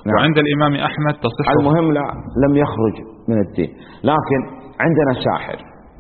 نعم. وعند الإمام أحمد تصح. المهم لا لم يخرج من الدين. لكن عندنا ساحر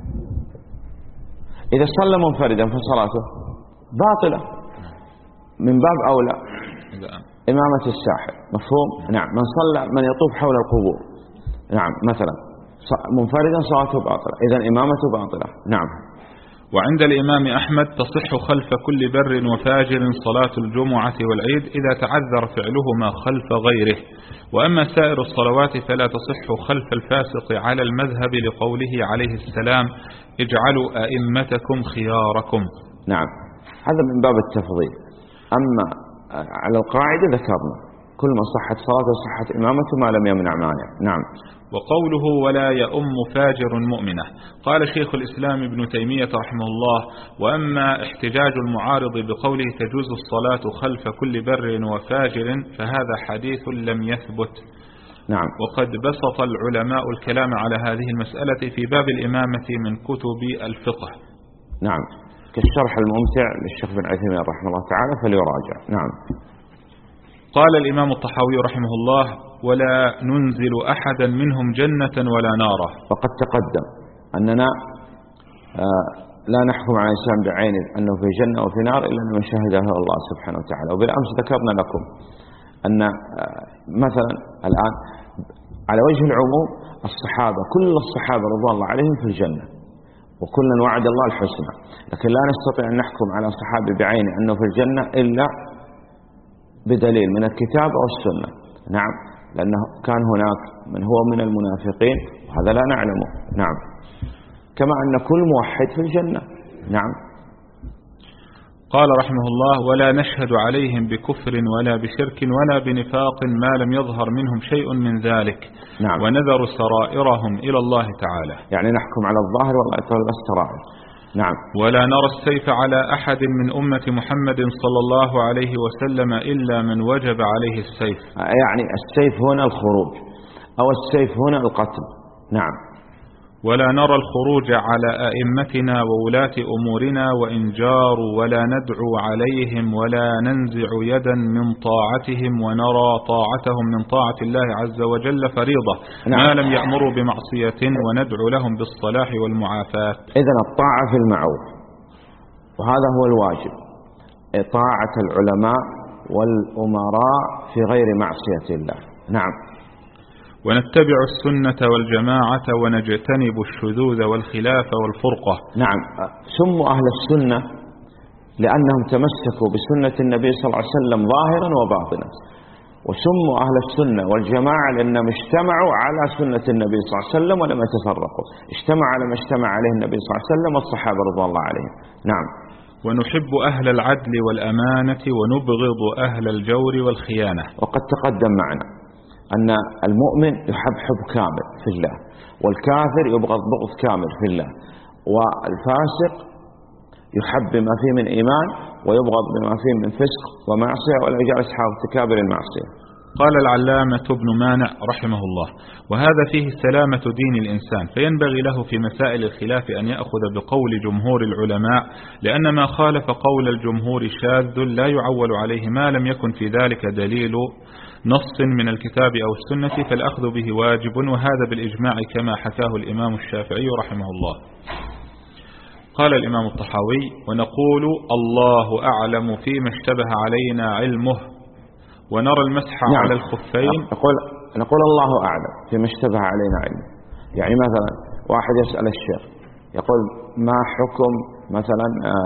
إذا صلى منفردا فصلاته باطلة، من باب أولى إمامة الساحر. مفهوم؟ نعم. من صلى من يطوف حول القبور نعم مثلا منفردا صلاته باطلة، إذن إمامته باطلة. نعم. وعند الإمام أحمد تصح خلف كل بر وفاجر صلاة الجمعة والعيد إذا تعذر فعلهما خلف غيره، وأما سائر الصلوات فلا تصح خلف الفاسق على المذهب لقوله عليه السلام اجعلوا أئمتكم خياركم. نعم هذا من باب التفضيل. أما على القاعدة ذكرنا كل ما صحت صلاته صحت إمامته ما لم يمنع مانع. نعم. وقوله ولا يؤم فاجر مؤمنة، قال شيخ الإسلام ابن تيمية رحمه الله وأما احتجاج المعارض بقوله تجوز الصلاة خلف كل بر وفاجر فهذا حديث لم يثبت. نعم. وقد بسط العلماء الكلام على هذه المسألة في باب الإمامة من كتب الفقه. نعم كالشرح الممتع للشيخ بن عثيمين رحمه الله تعالى فليراجع. نعم. قال الإمام الطحاوي رحمه الله ولا ننزل أحدا منهم جنة ولا نارا. وقد تقدم أننا لا نحكم على إنسان بعينه أنه في جنة أو في نار إلا من شهده الله سبحانه وتعالى. وبالأمس ذكرنا لكم أن مثلا الآن على وجه العموم الصحابة كل الصحابة رضوان الله عليهم في الجنة وكلا وعد الله الحسنى، لكن لا نستطيع أن نحكم على صحابي بعينه أنه في الجنة إلا بدليل من الكتاب أو السنة. نعم لأنه كان هناك من هو من المنافقين وهذا لا نعلمه. نعم. كما أن كل موحد في الجنة. نعم. قال رحمه الله ولا نشهد عليهم بكفر ولا بشرك ولا بنفاق ما لم يظهر منهم شيء من ذلك. نعم. ونذر سرائرهم إلى الله تعالى، يعني نحكم على الظاهر والله يتولى السرائر. نعم. ولا نرى السيف على أحد من أمة محمد صلى الله عليه وسلم إلا من وجب عليه السيف. يعني السيف هنا الخروج أو السيف هنا القتل. نعم. ولا نرى الخروج على أئمتنا وولاة أمورنا وإن جاروا ولا ندعو عليهم ولا ننزع يدا من طاعتهم ونرى طاعتهم من طاعة الله عز وجل فريضة. نعم. ما لم يأمروا بمعصية وندعو لهم بالصلاح والمعافاة. إذن الطاعة في المعروف وهذا هو الواجب، طاعة العلماء والأمراء في غير معصية الله. نعم. ونتبع السنة والجماعة ونجتنب الشذوذ والخلاف والفرقة. نعم. سموا أهل السنة لأنهم تمسكوا بسنة النبي صلى الله عليه وسلم ظاهرا وباطنا، وسموا أهل السنة والجماعة لأنهم اجتمعوا على سنة النبي صلى الله عليه وسلم ولم يتفرقوا، اجتمع على ما اجتمع عليه النبي صلى الله عليه وسلم والصحابة رضوان الله عليهم. نعم. ونحب أهل العدل والأمانة ونبغض أهل الجور والخيانة. وقد تقدم معنا أن المؤمن يحب حب كامل في الله، والكافر يبغض بغض كامل في الله، والفاسق يحب بما فيه من إيمان ويبغض بما فيه من فسق ومعصية ولا يجعل أصحاب ارتكاب المعصية. قال العلامة ابن مانع رحمه الله وهذا فيه سلامة دين الإنسان، فينبغي له في مسائل الخلاف أن يأخذ بقول جمهور العلماء، لأن ما خالف قول الجمهور شاذ لا يعول عليه ما لم يكن في ذلك دليل نص من الكتاب أو السنة، فالأخذ به واجب، وهذا بالإجماع كما حكاه الإمام الشافعي رحمه الله. قال الإمام الطحاوي ونقول الله أعلم فيما اشتبه علينا علمه ونرى المسح نعم. على الخفين. نقول الله أعلم فيما اشتبه علينا علمه. يعني مثلا واحد يسأل الشيخ يقول ما حكم مثلا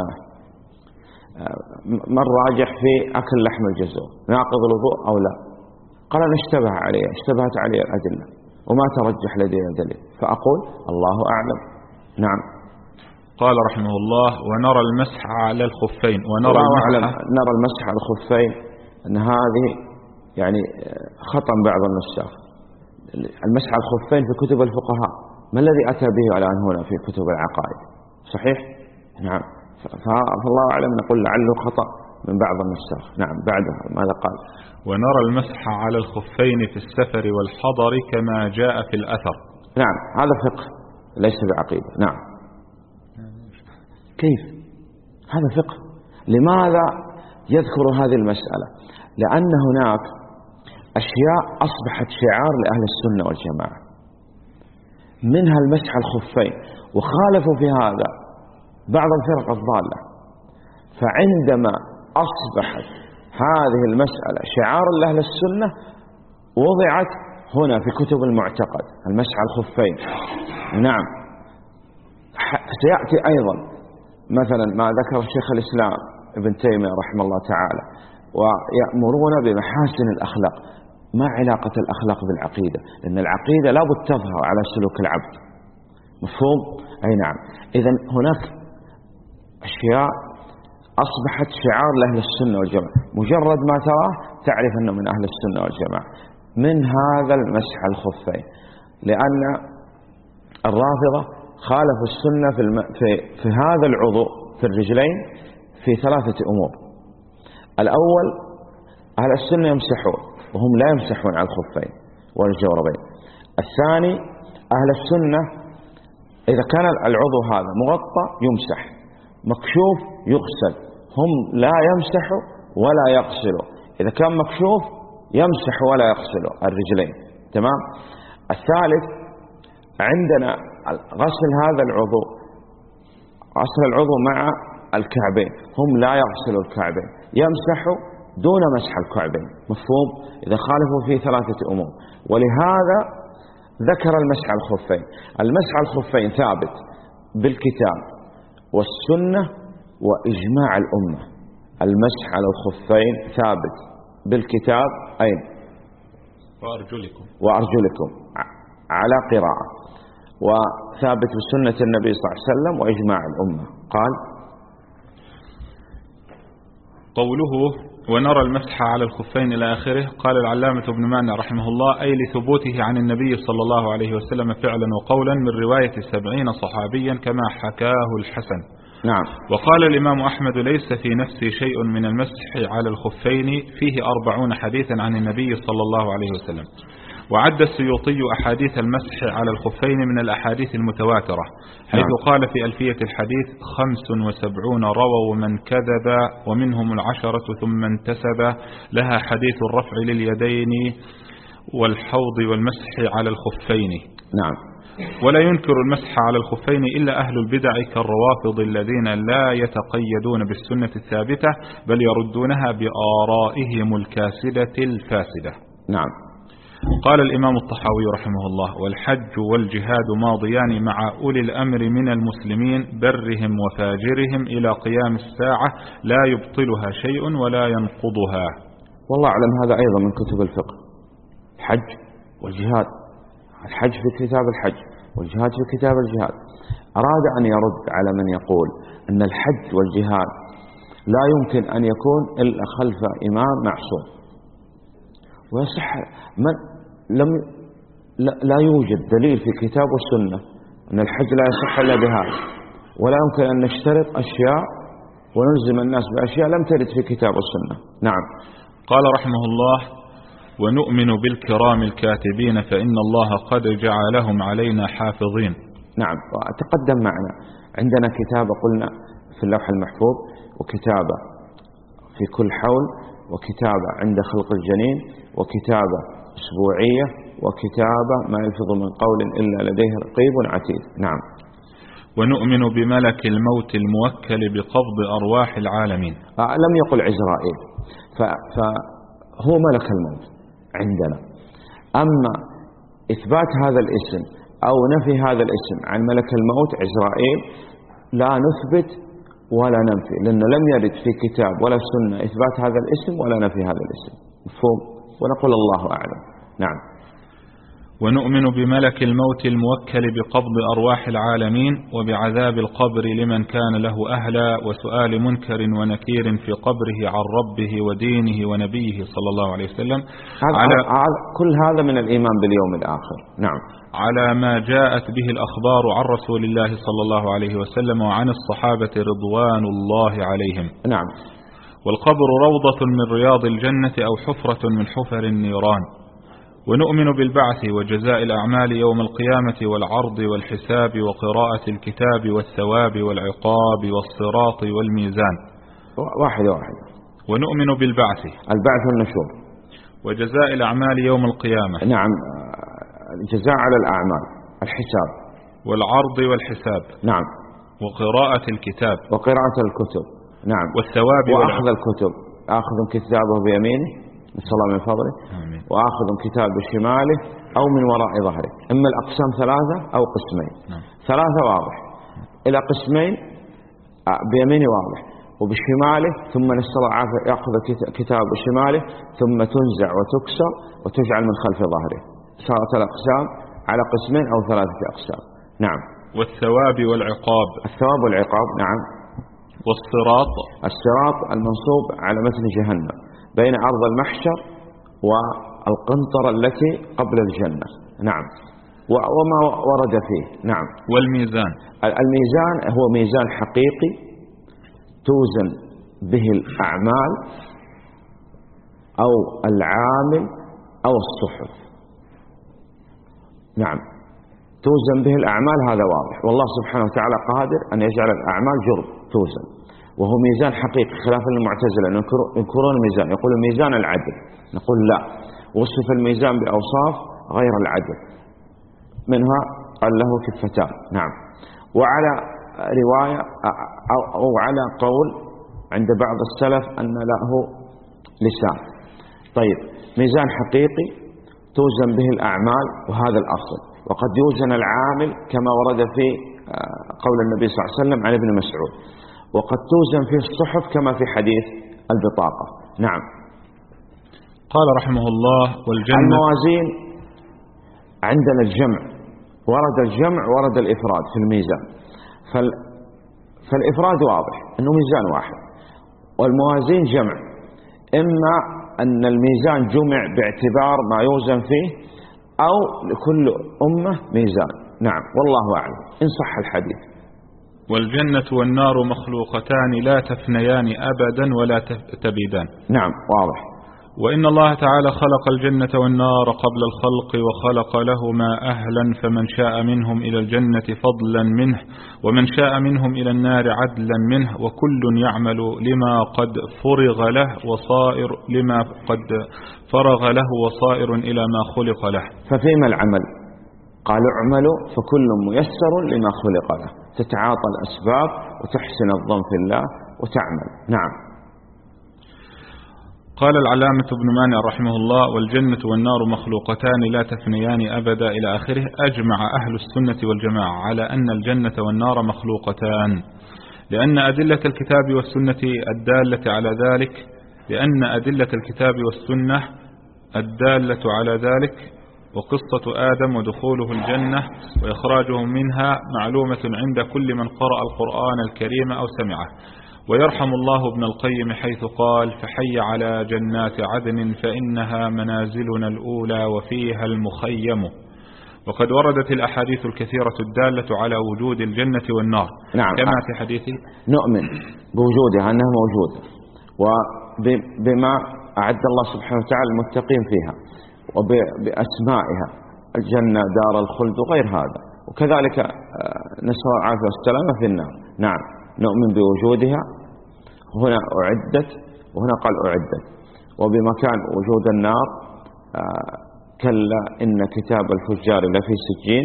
ما الراجح في أكل لحم الجزور، ناقض الوضوء أو لا؟ قال أنا اشتبهت علي الأدلة وما ترجح لدي دليل، فأقول الله أعلم. نعم. قال رحمه الله ونرى المسح على الخفين نرى المسح على الخفين أن هذه يعني خطأ بعض النساخ. المسح على الخفين في كتب الفقهاء، ما الذي أتى به الآن هنا في كتب العقائد؟ صحيح؟ نعم. فالله أعلم، نقول لعله خطأ من بعض النساخ. نعم. بعدها ماذا قال؟ ونرى المسح على الخفين في السفر والحضر كما جاء في الأثر. نعم. هذا فقه ليس بعقيدة. نعم. كيف؟ هذا فقه. لماذا يذكر هذه المسألة؟ لأن هناك أشياء أصبحت شعار لأهل السنة والجماعة، منها المسح على الخفين، وخالفوا في هذا بعض الفرق الضالة. فعندما أصبحت هذه المسألة شعار لأهل السنة وضعت هنا في كتب المعتقد المسح على الخفين. نعم، سيأتي أيضا مثلا ما ذكر شيخ الإسلام ابن تيمية رحمه الله تعالى، ويأمرون بمحاسن الأخلاق. ما علاقة الأخلاق بالعقيدة؟ لأن العقيدة لا بد تظهر على سلوك العبد. مفهوم؟ أي نعم. إذن هناك أشياء أصبحت شعار لأهل السنة والجماعة، مجرد ما تراه تعرف أنه من أهل السنة والجماعة. من هذا المسح على الخفين، لأن الرافضة خالفوا السنة في هذا العضو في الرجلين في 3 أمور. الأول، أهل السنة يمسحون وهم لا يمسحون على الخفين والجوربين. الثاني، أهل السنة إذا كان العضو هذا مغطى يمسح، مكشوف يغسل. هم لا يمسحوا ولا يغسلوا. إذا كان مكشوف يمسح ولا يغسل الرجلين. تمام. الثالث، عندنا غسل هذا العضو، غسل العضو مع الكعبين، هم لا يغسلوا الكعبين، يمسحوا دون مسح الكعبين. مفهوم؟ إذا خالفوا في 3 أمور. ولهذا ذكر المسح على الخفين. المسح على الخفين ثابت بالكتاب والسنة وإجماع الأمة. المسح على الخفين ثابت بالكتاب أين؟ وأرجلكم على قراءة، وثابت بسنة النبي صلى الله عليه وسلم وإجماع الأمة. قال قوله ونرى المسح على الخفين إلى آخره. قال العلامة ابن مانع رحمه الله: أي لثبوته عن النبي صلى الله عليه وسلم فعلا وقولا من رواية 70 صحابيا كما حكاه الحسن. نعم. وقال الإمام أحمد: ليس في نفسي شيء من المسح على الخفين، فيه 40 حديثا عن النبي صلى الله عليه وسلم. وعد السيوطي أحاديث المسح على الخفين من الأحاديث المتواترة، حيث قال في ألفية الحديث: 75 رووا من كذب ومنهم 10 ثم انتسب لها حديث الرفع لليدين والحوض والمسح على الخفين. نعم. ولا ينكر المسح على الخفين إلا أهل البدع كالروافض الذين لا يتقيدون بالسنة الثابتة بل يردونها بآرائهم الكاسدة الفاسدة. نعم. قال الإمام الطحاوي رحمه الله: والحج والجهاد ماضيان مع أولي الأمر من المسلمين برهم وفاجرهم إلى قيام الساعة، لا يبطلها شيء ولا ينقضها. والله أعلم هذا أيضا من كتب الفقه. الحج والجهاد، الحج في كتاب الحج والجهاد في كتاب الجهاد. أراد أن يرد على من يقول أن الحج والجهاد لا يمكن أن يكون إلا خلف إمام معصوم. ويصح لا يوجد دليل في كتاب والسنة أن الحج لا يصح إلا بهذا، ولا يمكن أن نشترط أشياء ونلزم الناس بأشياء لم ترد في كتاب والسنة. نعم. قال رحمه الله: ونؤمن بالكرام الكاتبين فإن الله قد جعلهم علينا حافظين. نعم. وتقدم معنا عندنا كتابة قلنا في اللوح المحفوظ، وكتابة في كل حول، وكتابة عند خلق الجنين، وكتابة أسبوعية، وكتابة ما يلفظ من قول إلا لديه رقيب عتيد. نعم. ونؤمن بملك الموت الموكل بقبض أرواح العالمين. لم يقل عزرائيل، فهو ملك الموت عندنا. أما إثبات هذا الاسم أو نفي هذا الاسم عن ملك الموت عزرائيل لا نثبت ولا ننفي، لأنه لم يرد في كتاب ولا سنة إثبات هذا الاسم ولا نفي هذا الاسم. مفهوم؟ ونقول الله أعلم. نعم. ونؤمن بملك الموت الموكل بقبض أرواح العالمين وبعذاب القبر لمن كان له أهلا، وسؤال منكر ونكير في قبره عن ربه ودينه ونبيه صلى الله عليه وسلم. كل هذا من الإيمان باليوم الآخر. نعم. على ما جاءت به الأخبار عن رسول الله صلى الله عليه وسلم وعن الصحابة رضوان الله عليهم. نعم. والقبر روضة من رياض الجنة أو حفرة من حفر النيران. ونؤمن بالبعث وجزاء الأعمال يوم القيامة والعرض والحساب وقراءة الكتاب والثواب والعقاب والصراط والميزان. واحد. ونؤمن بالبعث، البعث والنشور. وجزاء الأعمال يوم القيامة. نعم، الجزاء على الأعمال، الحساب والعرض والحساب. نعم، وقراءة الكتاب. وقراءة الكتب. نعم، والثواب وأخذ الكتب، آخذ كتابه بيمينه نسأل الله من فضله، وآخذ كتاب بشماله أو من وراء ظهره. إما الأقسام ثلاثة أو قسمين. ثلاثة واضح، إلى قسمين بيمينه واضح، وبشماله ثم نسأل الله العافية يأخذ كتاب بشماله ثم تنزع وتكسر وتجعل من خلف ظهره. صارت الأقسام على قسمين أو ثلاثة أقسام. نعم. والثواب والعقاب. الثواب والعقاب. نعم. والصراط. الصراط المنصوب على متن جهنم بين أرض المحشر والقنطرة التي قبل الجنة. نعم. وما ورد فيه. نعم. والميزان. الميزان هو ميزان حقيقي توزن به الأعمال أو العامل أو الصحف. نعم، توزن به الأعمال، هذا واضح، والله سبحانه وتعالى قادر أن يجعل الأعمال جرب توزن، وهو ميزان حقيقي خلافا للمعتزلة ينكرون الميزان، يقول الميزان العدل، نقول لا، وصف الميزان بأوصاف غير العدل، منها قال له كفتان. نعم. وعلى رواية أو على قول عند بعض السلف أن له لسان. طيب، ميزان حقيقي توزن به الأعمال وهذا الأصل، وقد يوزن العامل كما ورد في قول النبي صلى الله عليه وسلم عن ابن مسعود، وقد توزن فيه الصحف كما في حديث البطاقة. نعم. قال رحمه الله: والجنة. الموازين عندنا الجمع، ورد الجمع ورد الإفراد في الميزان، فالإفراد واضح أنه ميزان واحد، والموازين جمع، إما أن الميزان جمع باعتبار ما يوزن فيه أو لكل أمة ميزان. نعم، والله أعلم إن صح الحديث. والجنة والنار مخلوقتان لا تفنيان أبدا ولا تبيدان. نعم، واضح. وإن الله تعالى خلق الجنة والنار قبل الخلق وخلق لهما أهلا، فمن شاء منهم إلى الجنة فضلا منه ومن شاء منهم إلى النار عدلا منه، وكل يعمل لما قد فرغ له وصائر لما قد فرغ له وصائر إلى ما خلق له. ففيما العمل؟ قال اعملوا فكل ميسر لما خلق له، تتعاطى الأسباب وتحسن الظن في الله وتعمل. نعم. قال العلامة ابن مانع رحمه الله: والجنة والنار مخلوقتان لا تفنيان أبدا إلى آخره. أجمع أهل السنة والجماعة على أن الجنة والنار مخلوقتان، لأن أدلة الكتاب والسنة الدالة على ذلك وقصة آدم ودخوله الجنة وإخراجه منها معلومة عند كل من قرأ القرآن الكريم أو سمعه. ويرحم الله ابن القيم حيث قال: فحي على جنات عدن فإنها منازلنا الأولى وفيها المخيم. وقد وردت الأحاديث الكثيرة الدالة على وجود الجنة والنار. نعم. كما في حديثه نؤمن بوجودها أنها موجودة، وبما أعد الله سبحانه وتعالى المتقين فيها، وبأسمائها الجنة دار الخلد وغير هذا، وكذلك نسأل الله العافية والسلامة في النار. نعم، نؤمن بوجودها، هنا أعدت وهنا قال أعدت، وبمكان وجود النار كلا إن كتاب الفجار لفي سجين،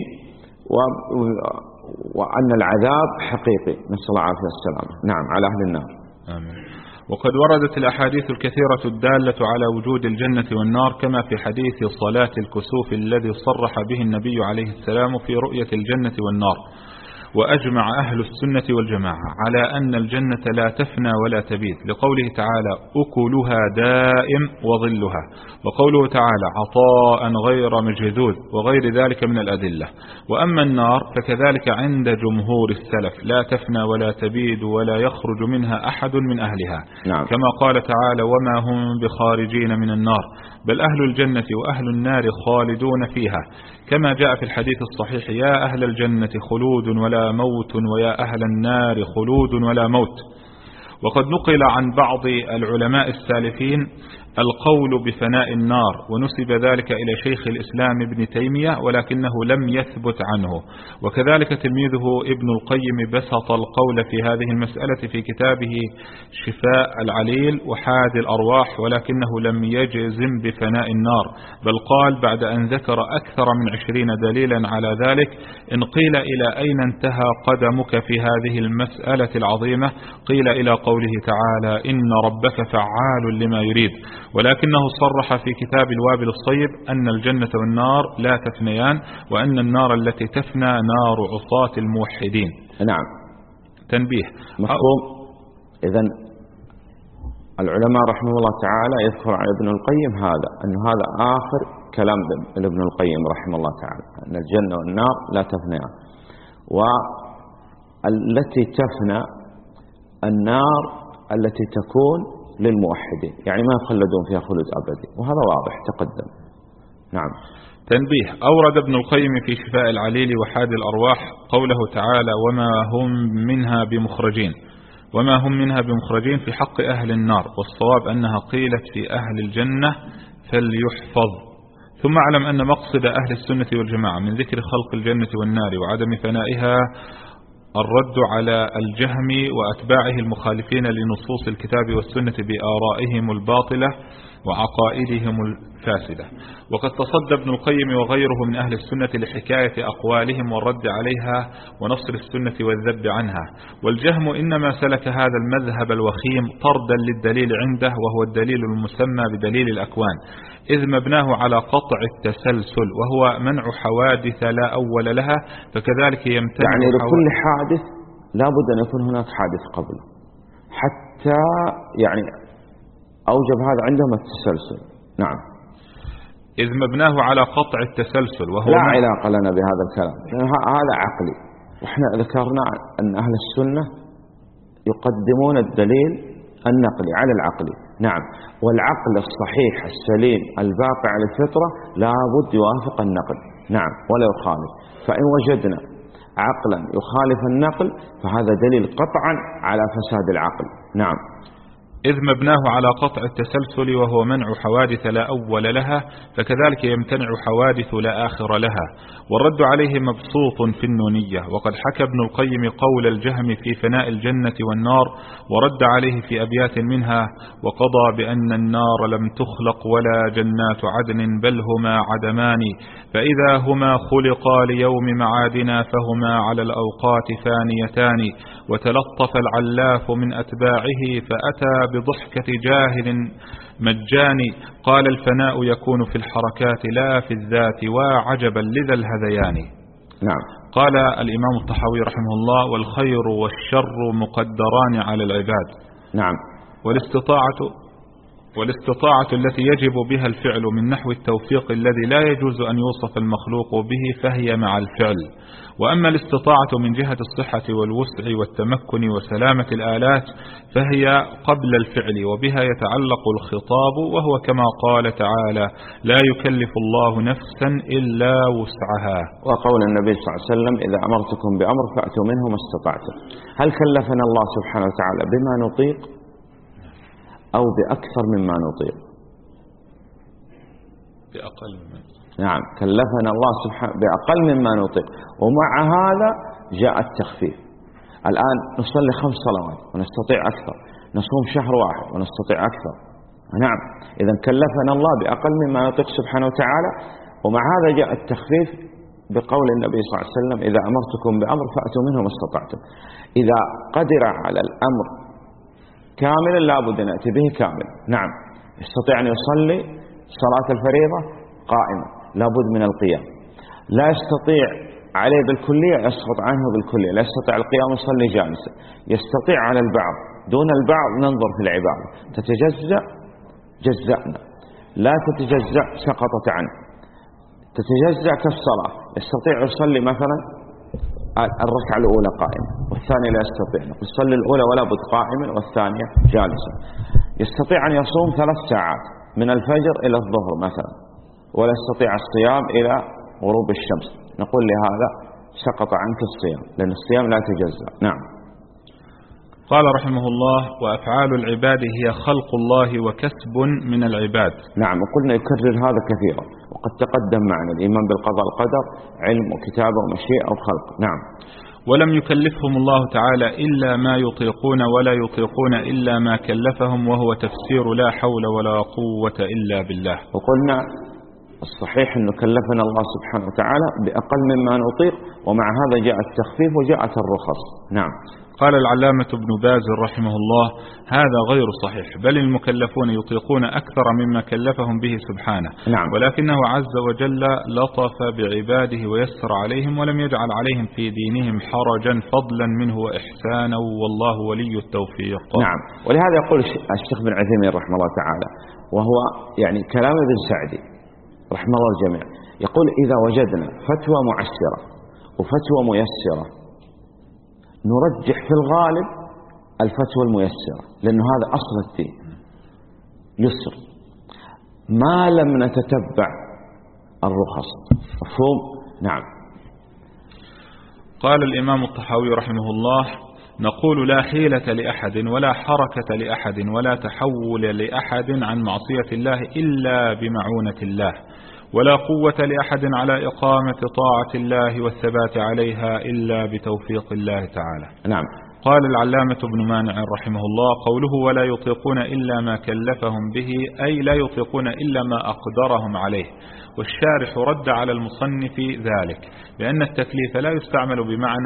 وأن العذاب حقيقي، نسأل الله العافية والسلامة. نعم، على أهل النار. آمين. وقد وردت الأحاديث الكثيرة الدالة على وجود الجنة والنار، كما في حديث صلاة الكسوف الذي صرح به النبي عليه السلام في رؤية الجنة والنار. وأجمع أهل السنة والجماعة على أن الجنة لا تفنى ولا تبيد، لقوله تعالى: أكلها دائم وظلها، وقوله تعالى: عطاء غير مجذوذ، وغير ذلك من الأدلة. وأما النار فكذلك عند جمهور السلف لا تفنى ولا تبيد ولا يخرج منها أحد من أهلها. نعم. كما قال تعالى: وما هم بخارجين من النار، بل أهل الجنة وأهل النار خالدون فيها، كما جاء في الحديث الصحيح: يا أهل الجنة خلود ولا موت، ويا أهل النار خلود ولا موت. وقد نقل عن بعض العلماء السالفين القول بفناء النار، ونسب ذلك إلى شيخ الإسلام ابن تيمية ولكنه لم يثبت عنه. وكذلك تلميذه ابن القيم بسط القول في هذه المسألة في كتابه شفاء العليل وحاد الأرواح، ولكنه لم يجزم بفناء النار، بل قال بعد أن ذكر أكثر من 20 دليلا على ذلك: إن قيل إلى أين انتهى قدمك في هذه المسألة العظيمة؟ قيل إلى قوله تعالى: إن ربك فعال لما يريد. ولكنه صرح في كتاب الوابل الصيب أن الجنة والنار لا تفنيان، وأن النار التي تفنى نار عصاة الموحدين. نعم. تنبيه مفهوم. إذن العلماء رحمه الله تعالى يذكر عن ابن القيم هذا، أن هذا آخر كلام ابن القيم رحمه الله تعالى، أن الجنة والنار لا تفنيان، والتي تفنى النار التي تكون للموحدين، يعني ما يخلدون فيها خلود أبدي، وهذا واضح تقدم. نعم. تنبيه أورد ابن القيم في شفاء العليل وحاد الأرواح قوله تعالى: وما هم منها بمخرجين. وما هم منها بمخرجين في حق أهل النار، والصواب أنها قيلت في أهل الجنة فليحفظ. ثم اعلم أن مقصد أهل السنة والجماعة من ذكر خلق الجنة والنار وعدم فنائها الرد على الجهم وأتباعه المخالفين لنصوص الكتاب والسنة بآرائهم الباطلة وعقائدهم الفاسدة. وقد تصدى ابن القيم وغيره من أهل السنة لحكاية أقوالهم والرد عليها ونصر السنة والذب عنها. والجهم إنما سلك هذا المذهب الوخيم طردا للدليل عنده، وهو الدليل المسمى بدليل الأكوان، إذ مبناه على قطع التسلسل، وهو منع حوادث لا أول لها، فكذلك يمتنع يعني لكل حادث لا بد أن يكون هناك حادث قبله، حتى يعني أوجب هذا عندهم التسلسل. نعم. إذ مبناه على قطع التسلسل، وهو لا علاقة لنا بهذا الكلام، هذا عقلي، وإحنا ذكرنا أن أهل السنة يقدمون الدليل النقلي على العقلي. نعم. والعقل الصحيح السليم الباقي على الفطرة لا بد يوافق النقل. نعم. ولا يخالف. فإن وجدنا عقلا يخالف النقل فهذا دليل قطعا على فساد العقل. نعم. إذ مبناه على قطع التسلسل، وهو منع حوادث لا أول لها، فكذلك يمتنع حوادث لا آخر لها. والرد عليه مبسوط في النونية. وقد حكى ابن القيم قول الجهم في فناء الجنة والنار، ورد عليه في أبيات منها: وقضى بأن النار لم تخلق ولا جنات عدن بل هما عدمان، فإذا هما خلقا ليوم معادنا فهما على الأوقات فانيتان. وتلطف العلاف من أتباعه فأتى بضحكة جاهل مجاني، قال: الفناء يكون في الحركات لا في الذات، وعجبا لذا الهذيان. نعم. قال الإمام الطحاوي رحمه الله: والخير والشر مقدران على العباد. نعم. والاستطاعة التي يجب بها الفعل من نحو التوفيق الذي لا يجوز أن يوصف المخلوق به فهي مع الفعل. وأما الاستطاعة من جهة الصحة والوسع والتمكن وسلامة الآلات فهي قبل الفعل، وبها يتعلق الخطاب، وهو كما قال تعالى: لا يكلف الله نفسا إلا وسعها. وقول النبي صلى الله عليه وسلم: إذا أمرتكم بأمر فأتوا منه ما استطعتم. هل كلفنا الله سبحانه وتعالى بما نطيق أو بأكثر مما نطيق؟ بأقل مما نطيق. نعم. كلفنا الله سبحانه بأقل مما نطيق، ومع هذا جاء التخفيف. الآن نصلي 5 صلوات ونستطيع أكثر، نصوم شهر واحد ونستطيع أكثر. نعم. إذا كلفنا الله بأقل مما نطيق سبحانه وتعالى، ومع هذا جاء التخفيف بقول النبي صلى الله عليه وسلم: إذا أمرتكم بأمر فأتوا منه ما استطعتم. إذا قدر على الأمر كاملا لا بد أن نأتي به كامل. نعم. يستطيع أن يصلي صلاة الفريضة قائمة، لا بد من القيام. لا يستطيع عليه بالكلية، يسقط عنه بالكلية. لا يستطيع القيام، يصلي جالسا. يستطيع على البعض دون البعض، ننظر في العبادة تتجزأ جزأنا، لا تتجزأ سقطت عنه. تتجزأ كالصلاة، يستطيع يصلي مثلا الركعة الأولى قائمة والثانية لا يستطيع، يصلي الأولى ولا بد قائما والثانية جالسا. يستطيع أن يصوم 3 ساعات من الفجر إلى الظهر مثلا، ولا يستطيع الصيام إلى غروب الشمس، نقول لهذا سقط عنك الصيام، لأن الصيام لا يتجزأ. نعم. قال رحمه الله: وأفعال العباد هي خلق الله وكسب من العباد. نعم، وقلنا يكرر هذا كثيرا، وقد تقدم معنا الإيمان بالقضاء والقدر علم وكتابة ومشيئة وخلق. نعم. ولم يكلفهم الله تعالى إلا ما يطيقون ولا يطيقون إلا ما كلفهم، وهو تفسير لا حول ولا قوة إلا بالله. وقلنا الصحيح أنه كلفنا الله سبحانه وتعالى بأقل مما نطيق، ومع هذا جاء التخفيف وجاءت الرخص. نعم. قال العلامة ابن باز رحمه الله: هذا غير صحيح، بل المكلفون يطيقون أكثر مما كلفهم به سبحانه. نعم. ولكنه عز وجل لطف بعباده ويسر عليهم، ولم يجعل عليهم في دينهم حرجا فضلا منه وإحسانا، والله ولي التوفيق. نعم. ولهذا يقول الشيخ بن عثيمين رحمه الله تعالى، وهو يعني كلام ابن سعدي رحمه الله الجميع، يقول: إذا وجدنا فتوى معسرة وفتوى ميسرة نرجح في الغالب الفتوى الميسرة، لأنه هذا أصل الدين يسر، ما لم نتتبع الرخص. مفهوم؟ نعم. قال الإمام الطحاوي رحمه الله: نقول: لا حيلة لأحد ولا حركة لأحد ولا تحول لأحد عن معصية الله إلا بمعونة الله، ولا قوة لأحد على إقامة طاعة الله والثبات عليها إلا بتوفيق الله تعالى. نعم. قال العلامة ابن مانع رحمه الله: قوله ولا يطيقون إلا ما كلفهم به، أي لا يطيقون إلا ما أقدرهم عليه. والشارح رد على المصنف ذلك، لأن التكليف لا يستعمل بمعنى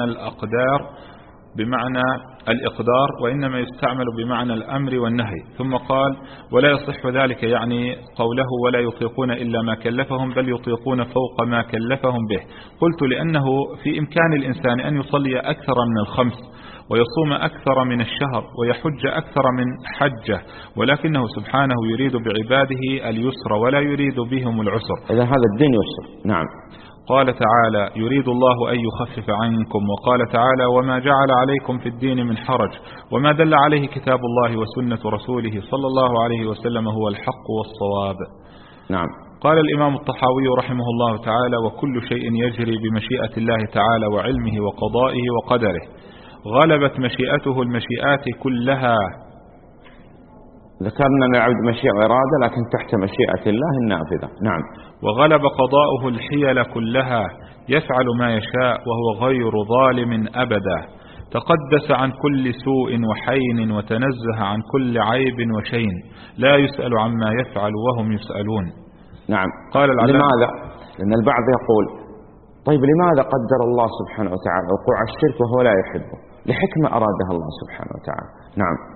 الإقدار، وإنما يستعمل بمعنى الأمر والنهي. ثم قال: ولا يصح ذلك يعني قوله ولا يطيقون إلا ما كلفهم، بل يطيقون فوق ما كلفهم به. قلت: لأنه في إمكان الإنسان أن يصلي أكثر من الخمس، ويصوم أكثر من الشهر، ويحج أكثر من حجة، ولكنه سبحانه يريد بعباده اليسر ولا يريد بهم العسر. إذا هذا الدين يسر. نعم. قال تعالى: يريد الله أن يخفف عنكم. وقال تعالى: وما جعل عليكم في الدين من حرج، وما دل عليه كتاب الله وسنة رسوله صلى الله عليه وسلم هو الحق والصواب. نعم. قال الإمام الطحاوي رحمه الله تعالى: وكل شيء يجري بمشيئة الله تعالى وعلمه وقضائه وقدره، غلبت مشيئته المشيئات كلها. ذكرنا أن العبد مشيئة وإرادة، لكن تحت مشيئة الله النافذة. نعم. وغلب قضاؤه الحيل كلها، يفعل ما يشاء وهو غير ظالم أبدا، تقدس عن كل سوء وحين، وتنزه عن كل عيب وشين، لا يسأل عما يفعل وهم يسألون. نعم. قال لماذا؟ لأن البعض يقول: طيب لماذا قدر الله سبحانه وتعالى وقوع الشرك وهو لا يحبه؟ لحكمة أرادها الله سبحانه وتعالى. نعم.